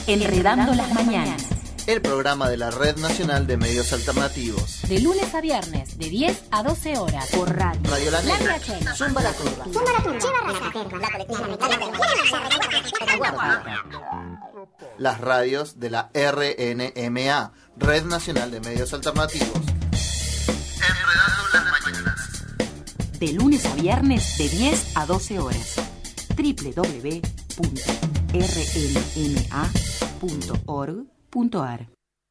Enredando las Mañanas. El programa de la Red Nacional de Medios Alternativos. De lunes a viernes, de 10 a 12 horas. Por radio. Radio La Negra. Zumba la Curva. Las radios de la RNMA, Red Nacional de Medios Alternativos. Enredando las Mañanas. De lunes a viernes, de 10 a 12 horas. www.rnma.org.ar.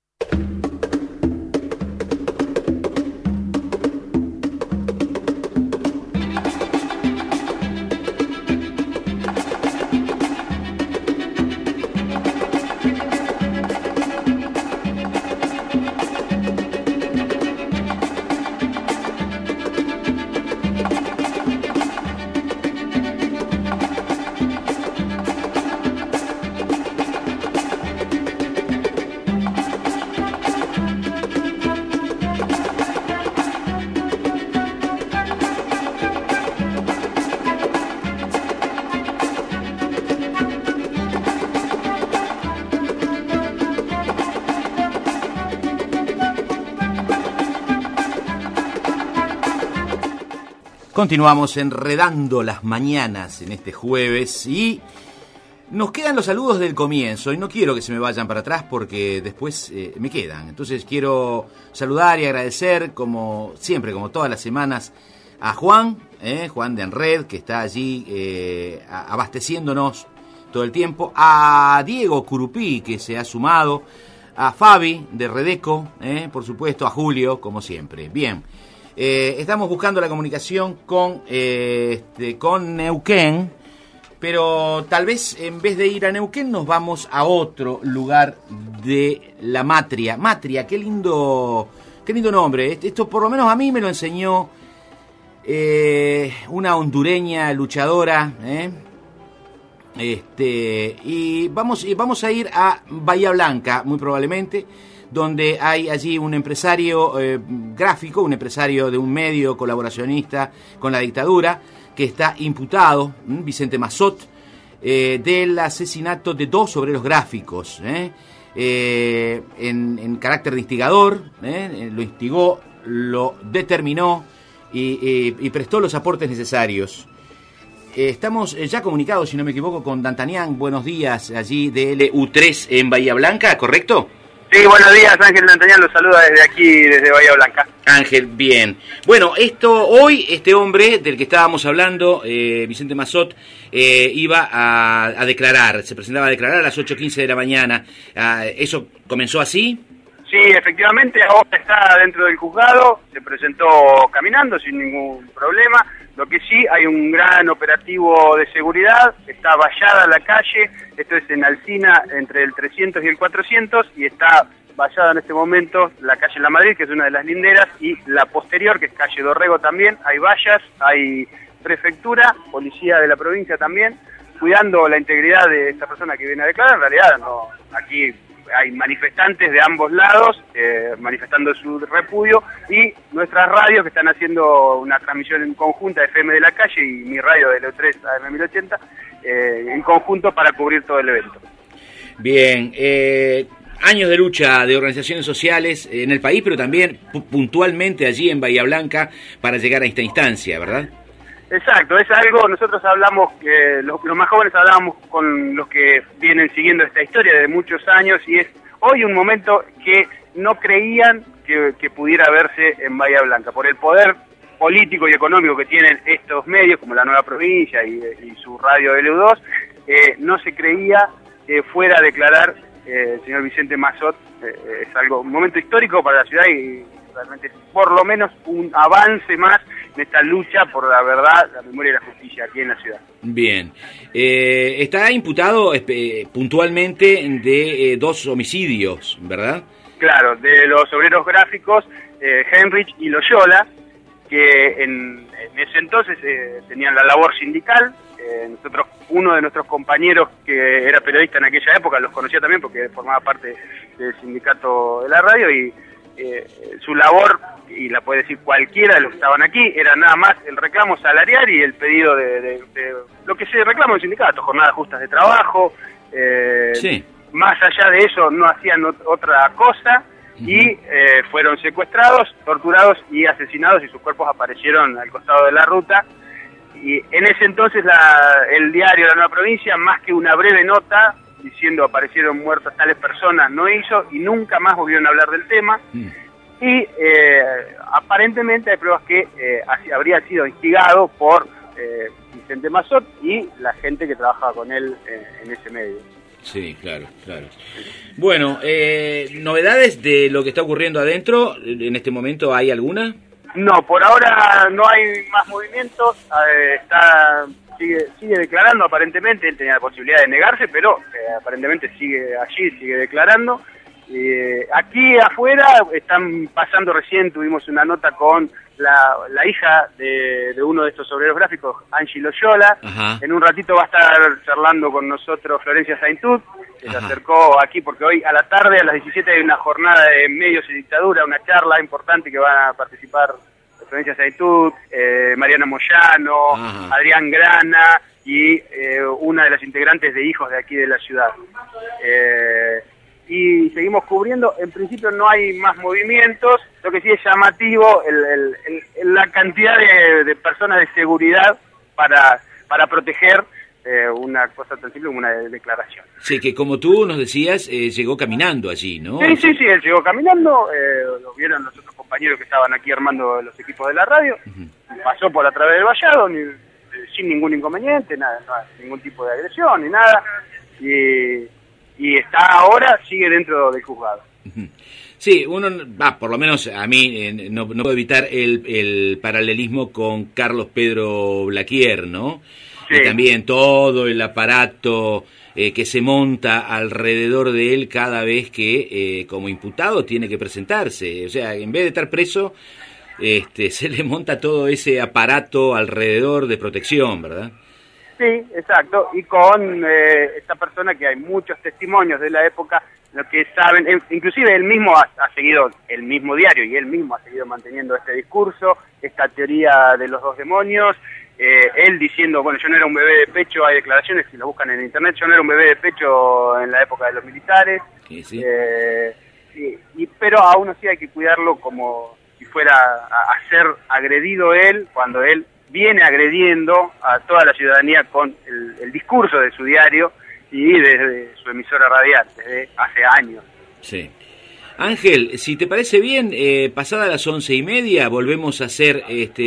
Continuamos enredando las mañanas en este jueves y nos quedan los saludos del comienzo y no quiero que se me vayan para atrás porque después me quedan. Entonces quiero saludar y agradecer como siempre, como todas las semanas, a Juan de Enred, que está allí abasteciéndonos todo el tiempo, a Diego Curupí, que se ha sumado, a Fabi de Redeco, por supuesto, a Julio, como siempre. Bien. Estamos buscando la comunicación con Neuquén, pero tal vez en vez de ir a Neuquén nos vamos a otro lugar de la Matria. Matria, qué lindo nombre. Esto por lo menos a mí me lo enseñó una hondureña luchadora. Y vamos a ir a Bahía Blanca, muy probablemente, donde hay allí un empresario gráfico, un empresario de un medio colaboracionista con la dictadura, que está imputado, Vicente Massot, del asesinato de 2 obreros gráficos, en carácter de instigador, lo instigó, lo determinó y prestó los aportes necesarios. Estamos ya comunicados, si no me equivoco, con D'Artagnan. Buenos días, allí de LU3 en Bahía Blanca, ¿correcto? Sí, buenos días, Ángel D'Artagnan los saluda desde aquí, desde Bahía Blanca. Ángel, bien. Bueno, hoy este hombre del que estábamos hablando, Vicente Massot, iba a declarar, se presentaba a declarar a las 8:15 de la mañana. ¿Eso comenzó así? Sí, efectivamente, ahora está dentro del juzgado, se presentó caminando sin ningún problema. Lo que sí, hay un gran operativo de seguridad, está vallada la calle, esto es en Alsina, entre el 300 y el 400, y está vallada en este momento la calle La Madrid, que es una de las linderas, y la posterior, que es calle Dorrego también, hay vallas, hay prefectura, policía de la provincia también, cuidando la integridad de esta persona que viene a declarar. En realidad, no, aquí hay manifestantes de ambos lados manifestando su repudio, y nuestras radios que están haciendo una transmisión en conjunta, FM de la Calle y mi radio de LU3 AM 1080, en conjunto para cubrir todo el evento. Bien, años de lucha de organizaciones sociales en el país, pero también puntualmente allí en Bahía Blanca para llegar a esta instancia, ¿verdad? Exacto, es algo, nosotros hablamos, los más jóvenes hablábamos con los que vienen siguiendo esta historia de muchos años, y es hoy un momento que no creían que pudiera verse en Bahía Blanca, por el poder político y económico que tienen estos medios, como La Nueva Provincia y su radio LU2, no se creía que fuera a declarar el señor Vicente Massot. Es un momento histórico para la ciudad y realmente es por lo menos un avance más en esta lucha por la verdad, la memoria y la justicia aquí en la ciudad. Bien. Está imputado puntualmente de 2 homicidios, ¿verdad? Claro, de los obreros gráficos Henrich y Loyola, que en ese entonces tenían la labor sindical. Nosotros, uno de nuestros compañeros que era periodista en aquella época, los conocía también porque formaba parte del sindicato de la radio, y su labor, y la puede decir cualquiera de los que estaban aquí, era nada más el reclamo salarial y el pedido de lo que se reclama en el sindicato, jornadas justas de trabajo, sí, más allá de eso no hacían otra cosa y fueron secuestrados, torturados y asesinados y sus cuerpos aparecieron al costado de la ruta. Y en ese entonces el diario La Nueva Provincia, más que una breve nota diciendo aparecieron muertas tales personas, no hizo y nunca más volvieron a hablar del tema. Y aparentemente hay pruebas que habría sido instigado por Vicente Massot y la gente que trabajaba con él en ese medio. Sí, claro. Bueno, ¿novedades de lo que está ocurriendo adentro? ¿En este momento hay alguna? No, por ahora no hay más movimientos. Sigue declarando aparentemente. Él tenía la posibilidad de negarse, pero aparentemente sigue allí, sigue declarando. Aquí afuera están pasando, recién tuvimos una nota con la hija de uno de estos obreros gráficos, Angie Loyola. Ajá. En un ratito va a estar charlando con nosotros Florencia Saintud, que se acercó aquí porque hoy a la tarde, a las 17, hay una jornada de medios y dictadura, una charla importante que van a participar Florencia Saintud, Mariana Moyano, Ajá. Adrián Grana y una de las integrantes de Hijos de aquí de la ciudad. Y seguimos cubriendo. En principio no hay más movimientos. Lo que sí es llamativo la cantidad de personas de seguridad para proteger una cosa tan simple como una declaración. Sí, que como tú nos decías, llegó caminando allí, ¿no? Sí, él llegó caminando, lo vieron los otros compañeros que estaban aquí armando los equipos de la radio, pasó por a través del vallado, sin ningún inconveniente, nada, no hay ningún tipo de agresión ni nada, y está ahora, sigue dentro del juzgado. Sí, uno, por lo menos a mí, no puedo evitar el paralelismo con Carlos Pedro Blaquier, ¿no? Sí. Y también todo el aparato que se monta alrededor de él cada vez que como imputado tiene que presentarse. O sea, en vez de estar preso, se le monta todo ese aparato alrededor de protección, ¿verdad? Sí, exacto, y con esta persona que hay muchos testimonios de la época, lo que saben, inclusive él mismo ha seguido el mismo diario y él mismo ha seguido manteniendo este discurso, esta teoría de los dos demonios, él diciendo, bueno, yo no era un bebé de pecho, hay declaraciones, si lo buscan en internet, yo no era un bebé de pecho en la época de los militares, Sí. Pero aún así hay que cuidarlo como si fuera a ser agredido él, cuando él viene agrediendo a toda la ciudadanía con el discurso de su diario y desde su emisora radial, desde hace años. Sí. Ángel, si te parece bien, pasada las 11:30 volvemos a hacer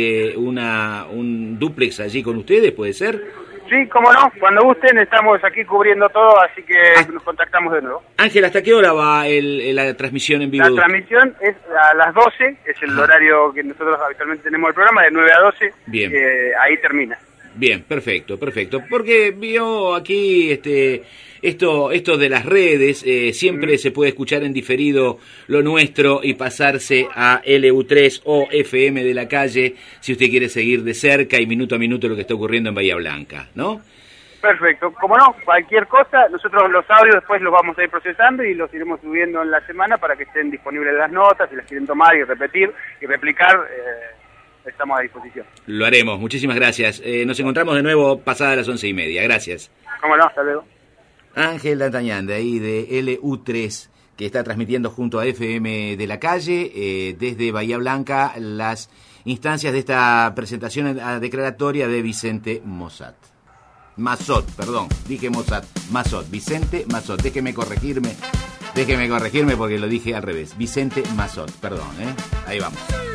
un dúplex allí con ustedes, ¿puede ser? Sí, cómo no, cuando gusten estamos aquí cubriendo todo, así que nos contactamos de nuevo. Ángel, ¿hasta qué hora va la transmisión en vivo? La transmisión es a las 12, es el horario que nosotros habitualmente tenemos el programa, de 9 a 12, Bien. Ahí termina. Bien, perfecto, porque vio aquí esto de las redes, siempre se puede escuchar en diferido lo nuestro y pasarse a LU3 o FM de la Calle si usted quiere seguir de cerca y minuto a minuto lo que está ocurriendo en Bahía Blanca, ¿no? Perfecto, como no, cualquier cosa, nosotros los audios después los vamos a ir procesando y los iremos subiendo en la semana para que estén disponibles las notas, si las quieren tomar y repetir y replicar, estamos a disposición. Lo haremos, muchísimas gracias. Nos encontramos de nuevo pasada las 11:30, gracias. Cómo no, hasta luego. Ángel D'Artagnan, de ahí de LU3, que está transmitiendo junto a FM de la Calle, desde Bahía Blanca, las instancias de esta presentación declaratoria de Vicente Massot, Vicente Massot, déjeme corregirme porque lo dije al revés, Vicente Massot, perdón, ahí vamos.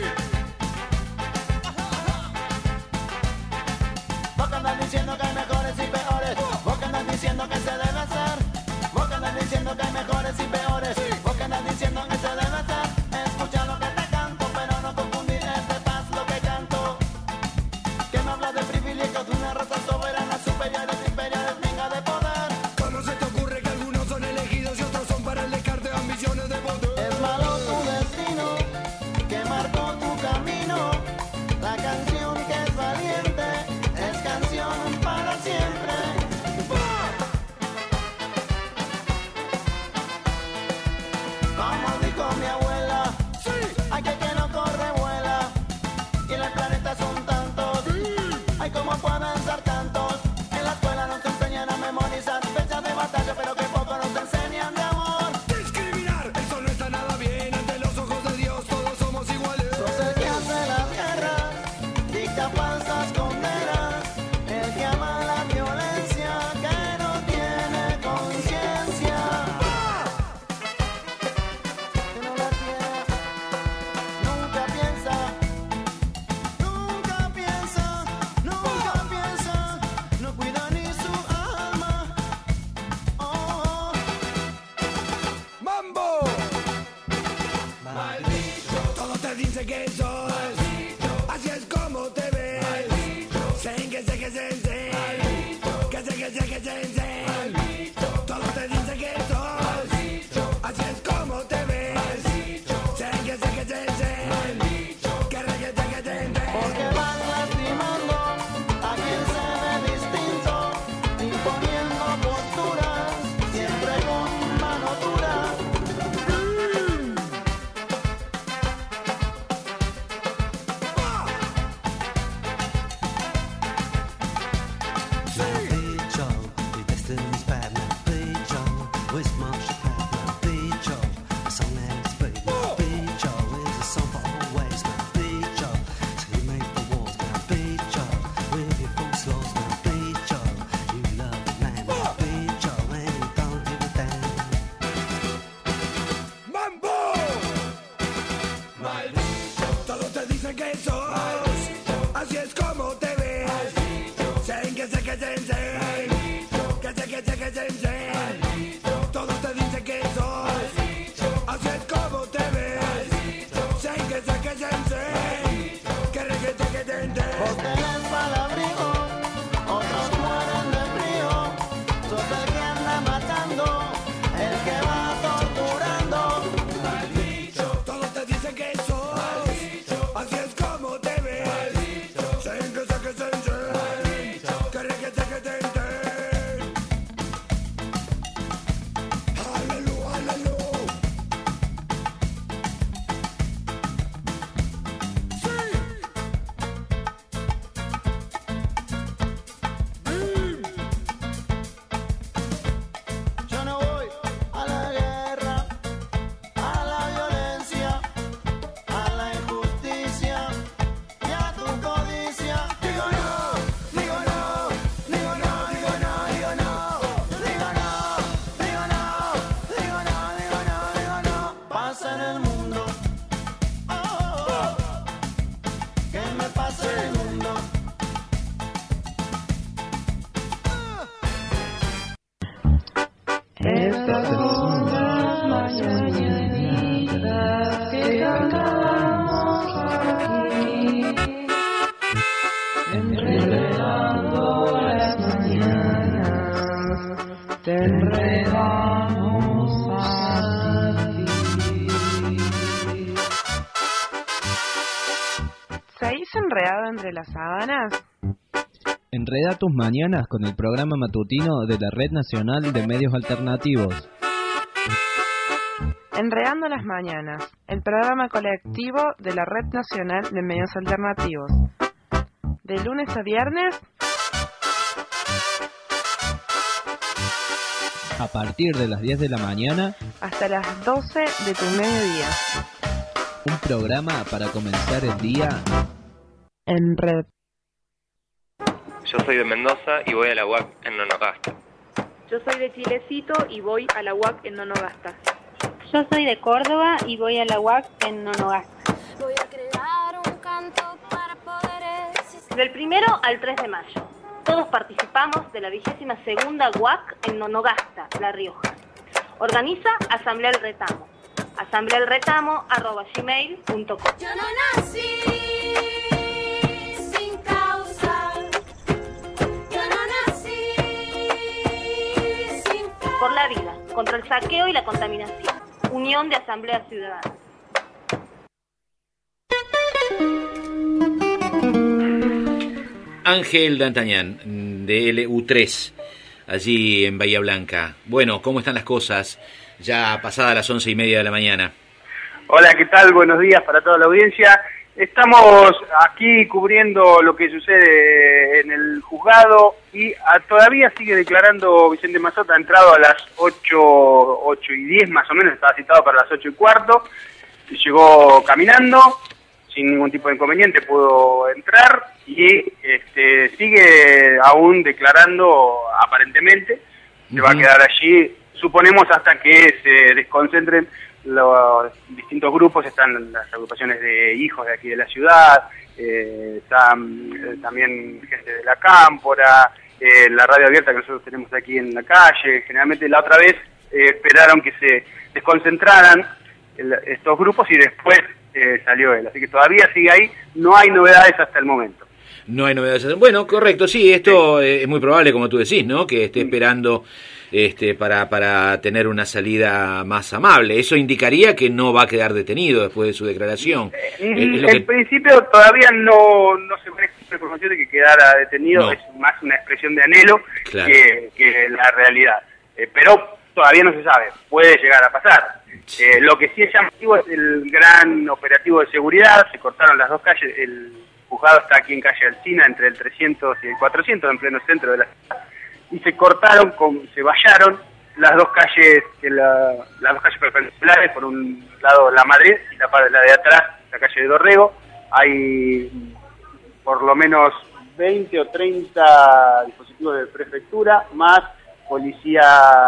Vos que andas diciendo que hay mejores y peores, vos que andas diciendo que se debe hacer, vos que andas diciendo que hay mejores y peores, vos que andas diciendo que se debe hacer, escucha lo que te canto, pero no confundir de paz lo que canto, que me habla de privilegios de una raza soberana, superiores, imperiales, venga de poder. ¿Cómo se te ocurre que algunos son elegidos y otros son para el descarte de ambiciones de poder? Es malo tu destino, que marcó que chen, todos te dicen que sos, así es como te ves. Sé que chen, que reguete que chen. Porque van lastimando a quien se ve distinto, imponiendo posturas, siempre con mano dura. ¡Mambo! Todos te dicen que sos, así es como te ves. Sé que chen, todos te dicen que sos, así es como te ves. Sé que chen, que reguete que chen. Porque les palabrigo, otros mueren de frío. Sos el que anda matando, el que va torturando. Todos te dicen que sos, así es como te ves. Sé que que reguete que chen. Aleluya, aleluya. Yo no voy a la guerra, a la violencia, a la injusticia y a tu codicia. Digo no, digo no, digo no, digo no, digo no, digo no, digo no, digo no, digo no, digo no. Pasa en el mundo, oh, oh, oh. Que me pasa en el mundo. Estas son las mañanitas que cantamos aquí, enredando las mañanas, te enredamos a ti. ¿Seguís enredado entre las sábanas? Enreda tus mañanas con el programa matutino de la Red Nacional de Medios Alternativos. Enredando las mañanas, el programa colectivo de la Red Nacional de Medios Alternativos. De lunes a viernes, A partir de las 10 de la mañana, hasta las 12 de tu mediodía. un programa para comenzar el día En red. Yo soy de Mendoza y voy a la UAC en Nonogasta. Yo soy de Chilecito y voy a la UAC en Nonogasta. Yo soy de Córdoba y voy a la UAC en Nonogasta. Voy a crear un canto para poder existir. Del 1 al 3 de mayo, todos participamos de la 22ª UAC en Nonogasta, La Rioja. Organiza Asamblea El Retamo. asamblealretamo@gmail.com. Yo no nací sin causa. Yo no nací sin causa. Por la vida, contra el saqueo y la contaminación. Unión de Asambleas Ciudadanas. Ángel D'Antañán, de LU3, allí en Bahía Blanca. Bueno, ¿cómo están las cosas? Ya pasadas las 11:30 de la mañana. Hola, ¿qué tal? Buenos días para toda la audiencia. Estamos aquí cubriendo lo que sucede en el juzgado y todavía sigue declarando Vicente Mazzotta. Ha entrado a las 8:10 más o menos, estaba citado para las 8:15. Llegó caminando, sin ningún tipo de inconveniente pudo entrar y sigue aún declarando aparentemente. Se va a quedar allí, suponemos, hasta que se desconcentren los distintos grupos. Están las agrupaciones de hijos de aquí de la ciudad, están también gente de la Cámpora, la radio abierta que nosotros tenemos aquí en la calle. Generalmente la otra vez esperaron que se desconcentraran estos grupos y después salió él. Así que todavía sigue ahí, no hay novedades hasta el momento. No hay novedades. Bueno, correcto, sí, esto es muy probable, como tú decís, ¿no? Que esté esperando para tener una salida más amable. Eso indicaría que no va a quedar detenido después de su declaración. En principio todavía no se maneja la información de que quedara detenido, No. es más una expresión de anhelo Claro. que la realidad. Pero todavía no se sabe, puede llegar a pasar. Lo que sí es llamativo es el gran operativo de seguridad, se cortaron las dos calles, el juzgado está aquí en calle Alsina, entre el 300 y el 400, en pleno centro de la ciudad, y se cortaron, se vallaron las dos calles perpendiculares, por un lado la Madrid y la de atrás, la calle de Dorrego. Hay por lo menos 20 o 30 dispositivos de prefectura, más policía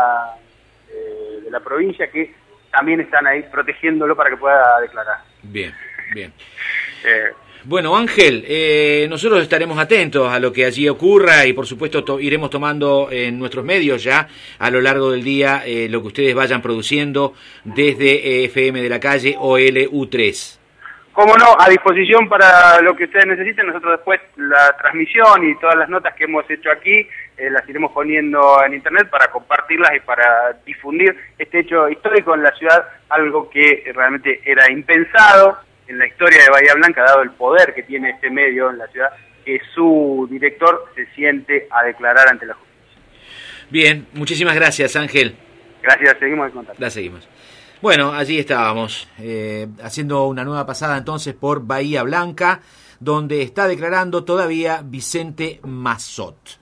de la provincia que también están ahí protegiéndolo para que pueda declarar. Bien, bien. Bueno, Ángel, nosotros estaremos atentos a lo que allí ocurra y por supuesto iremos tomando en nuestros medios ya a lo largo del día lo que ustedes vayan produciendo desde FM de la Calle o LU3. Cómo no, a disposición para lo que ustedes necesiten. Nosotros después la transmisión y todas las notas que hemos hecho aquí las iremos poniendo en internet para compartirlas y para difundir este hecho histórico en la ciudad, algo que realmente era impensado en la historia de Bahía Blanca, dado el poder que tiene este medio en la ciudad, que su director se siente a declarar ante la justicia. Bien, muchísimas gracias, Ángel. Gracias, seguimos en contacto. La seguimos. Bueno, allí estábamos, haciendo una nueva pasada entonces por Bahía Blanca, donde está declarando todavía Vicente Massot.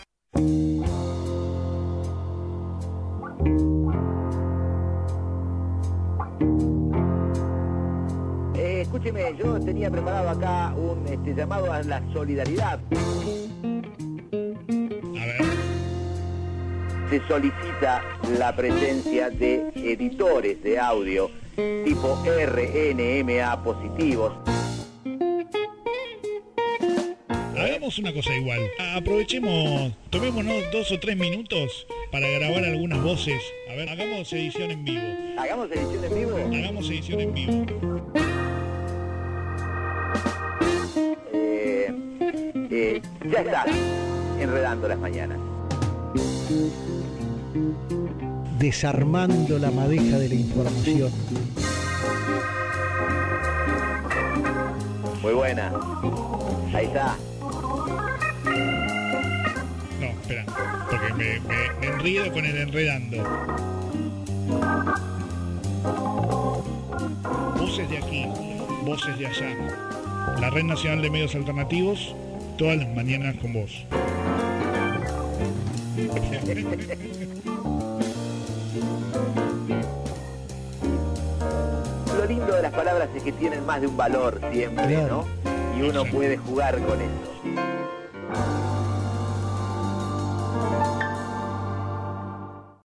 Escúcheme, yo tenía preparado acá un llamado a la solidaridad. A ver. Se solicita la presencia de editores de audio tipo RNMA positivos. Hagamos una cosa igual. Aprovechemos, tomémonos 2 o 3 minutos para grabar algunas voces. A ver, hagamos edición en vivo. ¿Hagamos edición en vivo? Hagamos edición en vivo. Ya está, enredando las mañanas. Desarmando la madeja de la información. Muy buena. Ahí está. No, espera, porque me enredo con el enredando. Voces de aquí, voces de allá. La Red Nacional de Medios Alternativos, todas las mañanas con vos. Lo lindo de las palabras es que tienen más de un valor siempre, ¿no? Y uno puede jugar con eso.